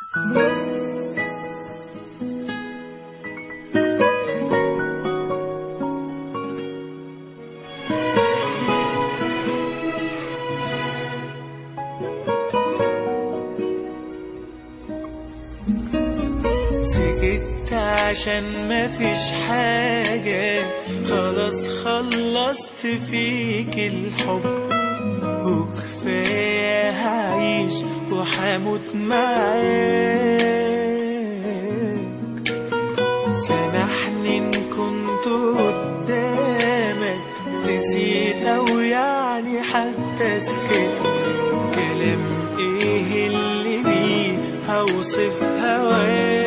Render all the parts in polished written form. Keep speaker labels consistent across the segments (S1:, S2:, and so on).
S1: سكت عشان مفيش حاجة، خلاص خلصت فيك الحب، وكفاية هعيش وحموت معاك. سامحني إن كنت قدامك نسيت أو يعني حتى سكت. كلام إيه اللي بيه هوصف هواك؟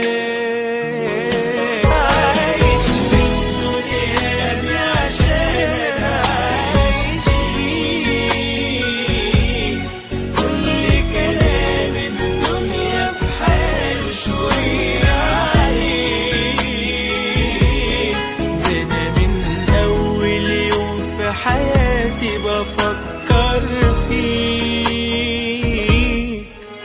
S1: حياتي بفكر فيك.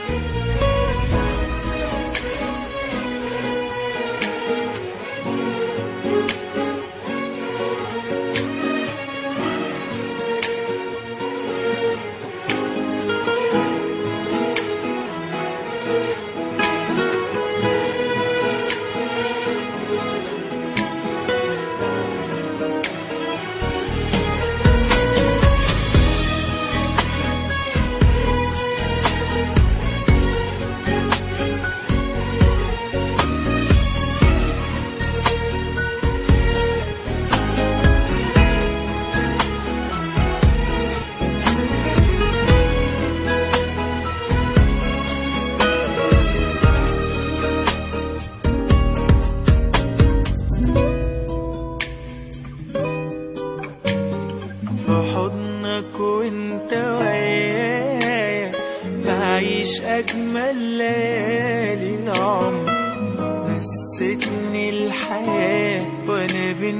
S1: في حضنك وانت ويايا بعيش اجمل ليالي العمر. نستني الحياة وانا بين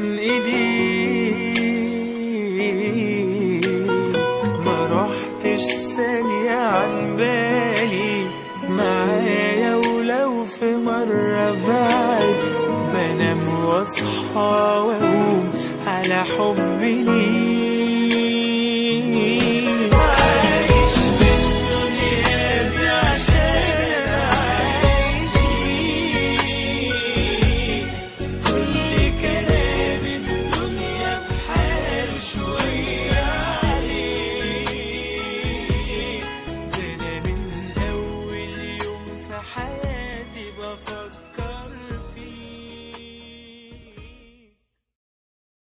S1: ايديك، ما رحتش ثانية عن بالي معايا. ولو في مرة بعد بنام واصحى واقوم على حبي